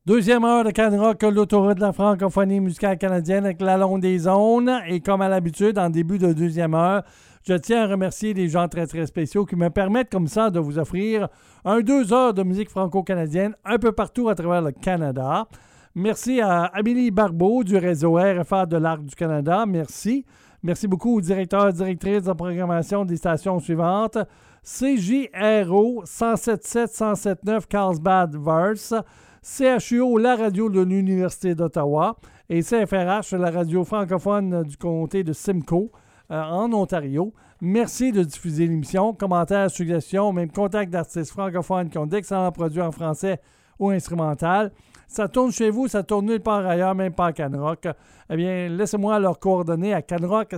Deuxième heure de Can-Rock, l'autoroute de la francophonie musicale canadienne avec la longue des zones. Et comme à l'habitude, en début de deuxième heure, je tiens à remercier des gens très, très spéciaux qui me permettent comme ça de vous offrir 2 heures de musique franco-canadienne un peu partout à travers le Canada. Merci à Amélie Barbeau du réseau RFA de l'Arc du Canada. Merci. Merci beaucoup aux directeurs et directrices de programmation des stations suivantes. CJRO 107.7-107.9 Carlsbad-Verse. CHUO, la radio de l'Université d'Ottawa, et CFRH, la radio francophone du comté de Simcoe, en Ontario. Merci de diffuser l'émission. Commentaires, suggestions, même contacts d'artistes francophones qui ont d'excellents produits en français ou instrumental. Ça tourne chez vous, ça tourne nulle part ailleurs, même pas à Can-Rock. Eh bien, laissez-moi leurs coordonnées à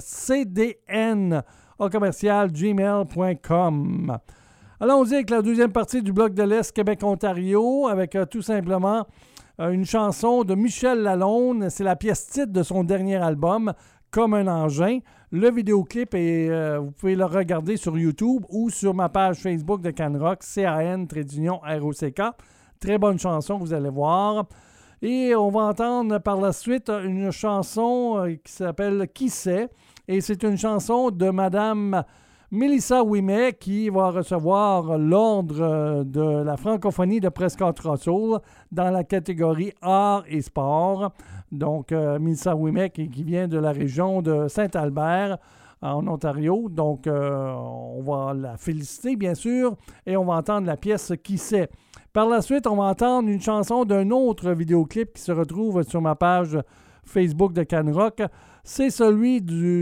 canrockcdn@gmail.com. Allons-y avec la deuxième partie du Bloc de l'Est Québec-Ontario avec tout simplement une chanson de Michel Lalonde. C'est la pièce titre de son dernier album, Comme un engin. Le vidéoclip, vous pouvez le regarder sur YouTube ou sur ma page Facebook de Can-Rock, CAN-ROCK. Très bonne chanson, vous allez voir. Et on va entendre par la suite une chanson qui s'appelle « Qui sait ?» Et c'est une chanson de Madame Mélissa Ouimet qui va recevoir l'ordre de la francophonie de Prescott-Russell dans la catégorie art et sport. Donc, Mélissa Ouimet qui vient de la région de Saint-Albert en Ontario. Donc, on va la féliciter, bien sûr, et on va entendre la pièce « Qui sait ?» Par la suite, on va entendre une chanson d'un autre vidéoclip qui se retrouve sur ma page Facebook de Can-Rock. C'est celui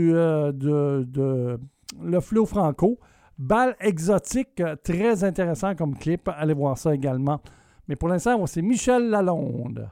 de Le Flow Franco. Bal exotique, très intéressant comme clip. Allez voir ça également. Mais pour l'instant, c'est Michel Lalonde.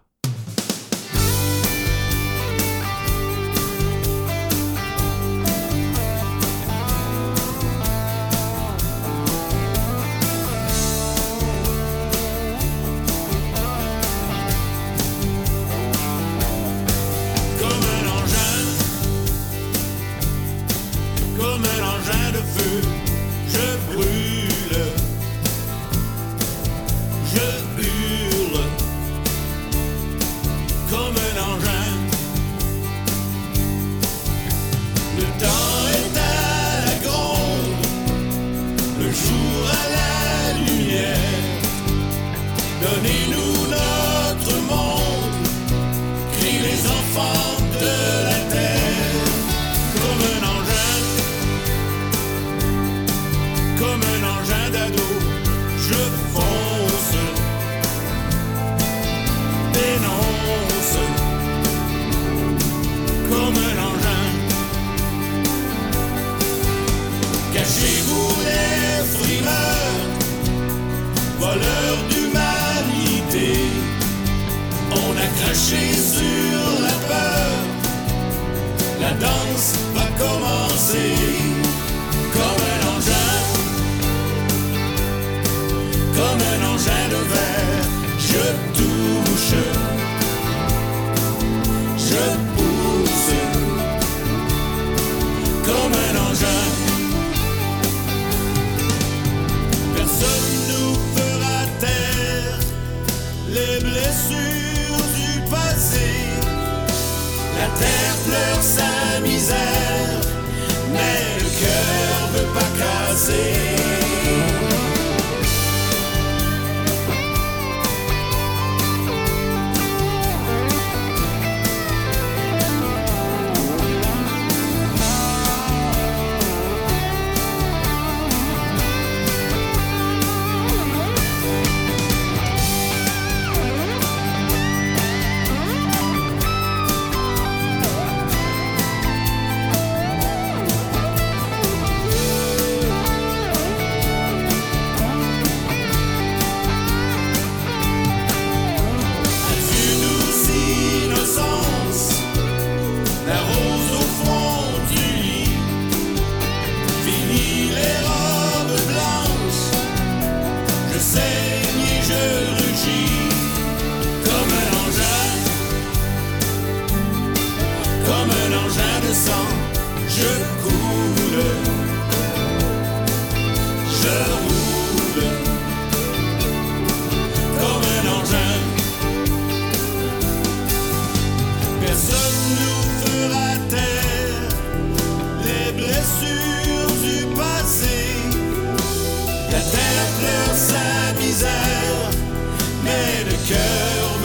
Donnez-nous notre monde, crient les enfants de la terre. Comme un engin d'ado, je fonce, dénonce. Comme un engin, cachez-vous les frimeurs, voleurs d'humanité. On a craché sur la peur, la danse va commencer. Comme un engin de verre, je touche, je pousse. Comme un engin, personne nous fera taire les blessures du passé. La terre pleure sa misère, mais le cœur veut pas casser.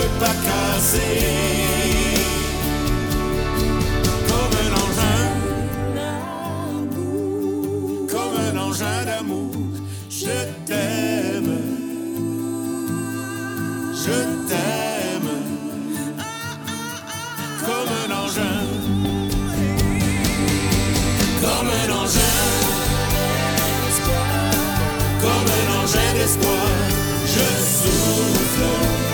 peut pas casser. Comme un engin d'amour, je t'aime, je t'aime. Comme un engin d'espoir, je souffre,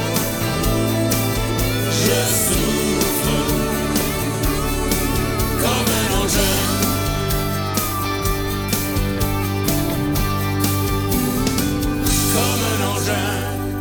comme un engin. Comme un engin.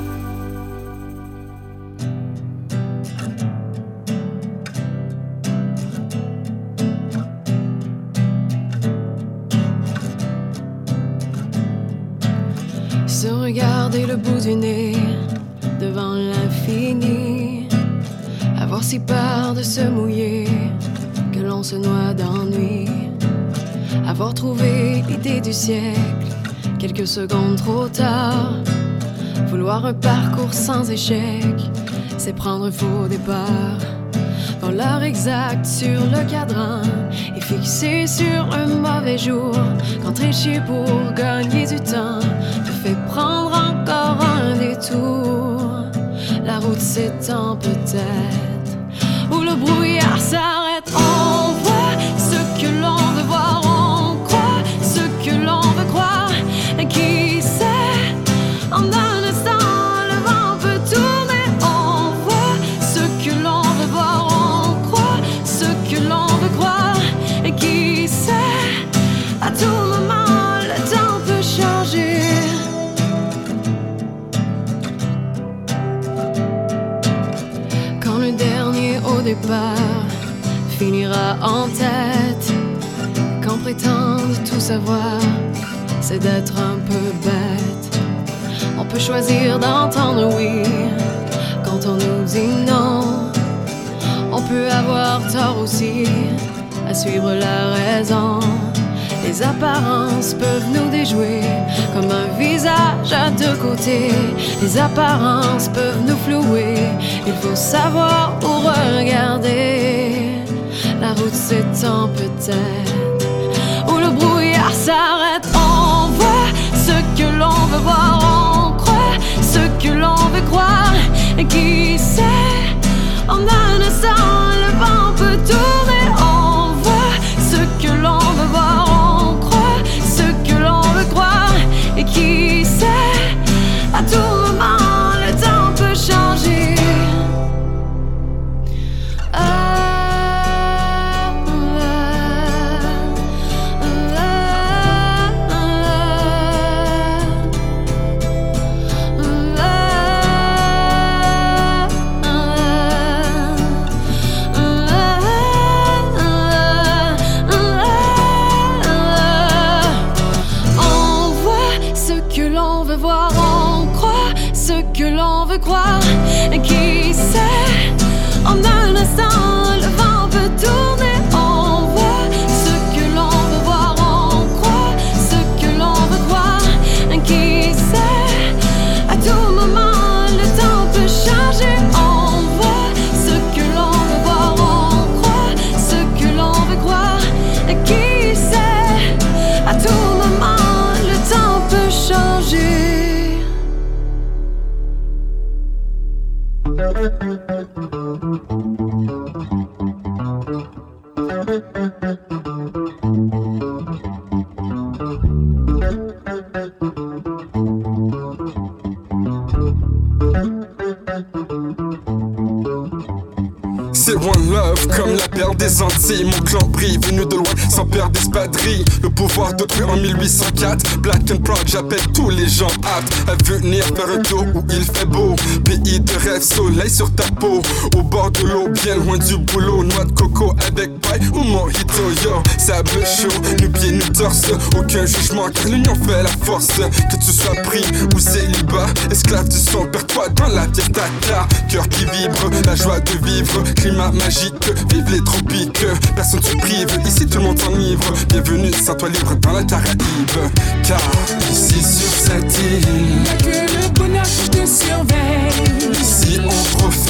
Se regarder le bout du nez devant l'infini, avoir si peur de se mouiller que l'on se noie d'ennui, avoir trouvé l'idée du siècle quelques secondes trop tard, vouloir un parcours sans échec, c'est prendre un faux départ. Dans l'heure exacte sur le cadran et fixé sur un mauvais jour, quand tricher pour gagner du temps te fait prendre encore un détour. La route s'étend peut-être, où le brouillard s'arrête. On voit ce que l'on veut voir, on croit ce que l'on veut croire. Et qui sait, en un instant le vent peut tourner. On voit ce que l'on veut voir, on croit ce que l'on veut croire. Et qui sait, à tout moment le temps peut changer. Quand le dernier au départ finira en tête, quand prétendre tout savoir, c'est d'être un peu bête. On peut choisir d'entendre oui quand on nous dit non. On peut avoir tort aussi à suivre la raison. Les apparences peuvent nous déjouer comme un visage à deux côtés. Les apparences peuvent nous flouer, il faut savoir où regarder. La route s'étend peut-être, où le brouillard s'arrête. On voit ce que l'on veut voir, on croit ce que l'on veut croire. Et qui sait, en un instant le vent peut tourner. On voit ce que l'on veut voir, on croit ce que l'on veut croire. Et qui sait, à tout moment le temps peut changer. Que l'on veut croire, et qui sait, en un instant le vent peut tourner. On voit ce que l'on veut voir, on croit ce que l'on veut croire. Et qui sait, à tout moment le temps peut changer. On voit ce que l'on veut voir, on croit ce que l'on veut croire. Et qui sait, à tout moment le temps peut changer. C'est One Love comme la perle des Antilles. Mon clan brille, venu de loin, sans peur d'espadrille. Le pouvoir d'autrui en 1804. Black and Proud, j'appelle tous les gens aptes à venir faire un tour où il fait beau. Pays de rêve, soleil sur ta peau. Au bord de l'eau, bien loin du boulot. Noix de coco avec paille ou mojito, yo. Sable chaud, nu pieds, nu torse. Aucun jugement, car l'union fait la force. Que tu sois pris ou célibat, esclave du son, perds-toi dans la pièce tata. Cœur qui vibre, la joie de vivre. Climat magique, vive les tropiques. Personne se prive, ici tout le monde s'enivre. Bienvenue, sens-toi libre dans la Caraïbe. Car ici sur cette île, que le bonheur te surveille. ici on profite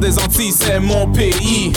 des Antilles, c'est mon pays.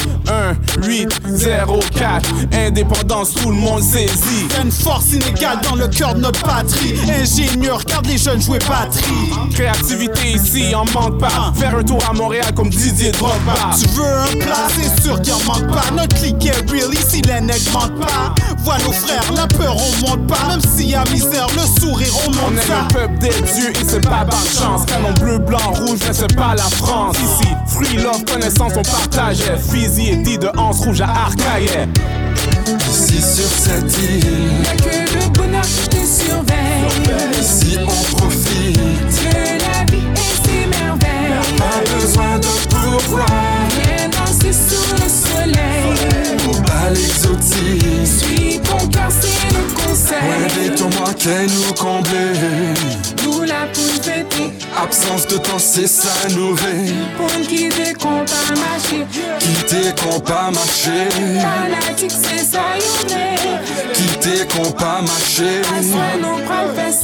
1-8-0-4, indépendance, tout le monde saisit. Y'a une force inégale dans le cœur de notre patrie. Ingénieur, regarde les jeunes jouer batterie. Créativité ici, en manque pas. Faire un tour à Montréal comme Didier Drogba. Tu veux un plat, c'est sûr qu'il en manque pas. Notre clique est real, ici les nègres manquent pas. Vois nos frères, la peur on monte pas. Même s'il y a misère, le sourire on On monte est ça. un peuple des dieux et c'est pas par chance. Canon bleu, blanc, rouge, mais c'est pas la France. Ici, free love, connaissance, on partageait. Fizi et dit de Anse rouge à Arcaillet. Ici sur cette île, Y'a que le bonheur qui te surveille. ici on profite. De la vie et ses merveilles. Pas besoin de pouvoir, Viens danser sous le soleil. au bal exotique. Suis ton cœur, c'est le conseil. Invitons-moi qu'elle nous combler. Nous la poule fêtée. Absence de temps, c'est ça nourrir. Pour me guider qu'on pas marcher. Quitter qu'on pas marcher. Fanatique, c'est ça, y'en Quitter qu'on pas marcher. À soi, nos propres fait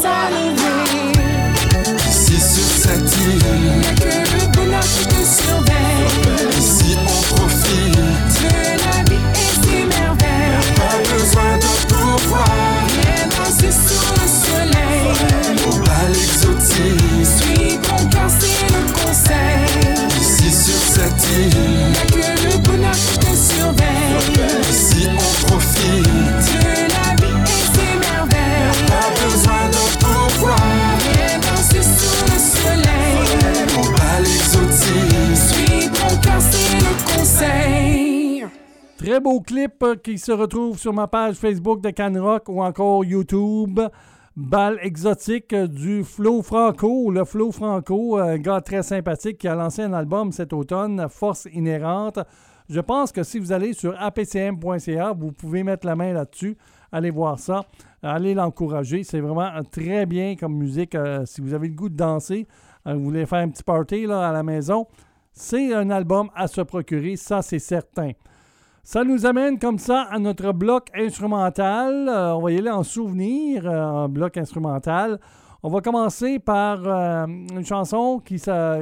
saliver. Ici sur cette île, Y'a que le bonheur qui te surveille. ici on profite. De la vie et ses merveilles. Pas besoin de pouvoir, Viens danser sous le soleil. au bal exotique. Suis ton cœur, c'est le conseil. Ici sur cette île, Y'a que le bonheur qui te surveille. ici on profite. De la vie et ses merveilles. Pas besoin de pouvoir, Viens danser sous le soleil. au bal exotique. Suis ton cœur, c'est le conseil. Très beau clip qui se retrouve sur ma page Facebook de Canrock ou encore YouTube. Bal exotique du Flo Franco. Le Flo Franco, un gars très sympathique qui a lancé un album cet automne, Force inhérente. Je pense que si vous allez sur apcm.ca, vous pouvez mettre la main là-dessus. Allez voir ça. Allez l'encourager. C'est vraiment très bien comme musique. Si vous avez le goût de danser, vous voulez faire un petit party là, à la maison, c'est un album à se procurer, ça c'est certain. Ça nous amène comme ça à notre bloc instrumental. On va y aller en souvenir, en bloc instrumental. On va commencer par une chanson qui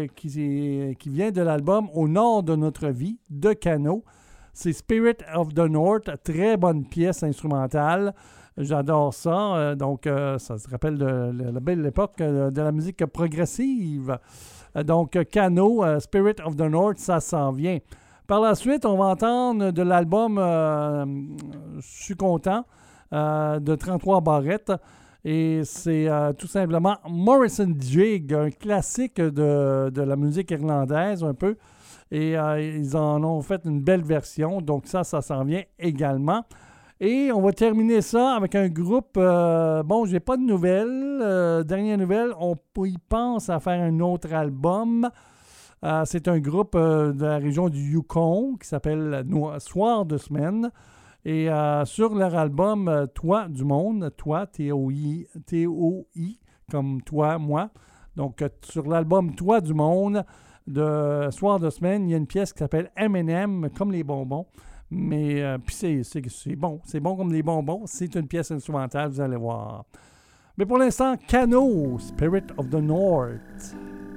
vient de l'album Au nord de notre vie de Cano. C'est Spirit of the North, très bonne pièce instrumentale. J'adore ça. Ça se rappelle de la belle époque de la musique progressive. Donc, Cano, Spirit of the North, ça s'en vient. Par la suite, on va entendre de l'album Je suis content de 33 Barrettes. Et c'est tout simplement Morrison Jig, un classique de la musique irlandaise un peu. Et ils en ont fait une belle version. Donc ça s'en vient également. Et on va terminer ça avec un groupe... j'ai pas de nouvelles. Dernière nouvelle, on y pense à faire un autre album. C'est un groupe de la région du Yukon qui s'appelle Soir de semaine. Et sur leur album Toi du monde, Toi, T-O-I, comme toi, moi. Donc, sur l'album Toi du monde de Soir de semaine, il y a une pièce qui s'appelle M&M, comme les bonbons. Mais puis c'est bon comme les bonbons. C'est une pièce instrumentale, vous allez voir. Mais pour l'instant, Cano, Spirit of the North.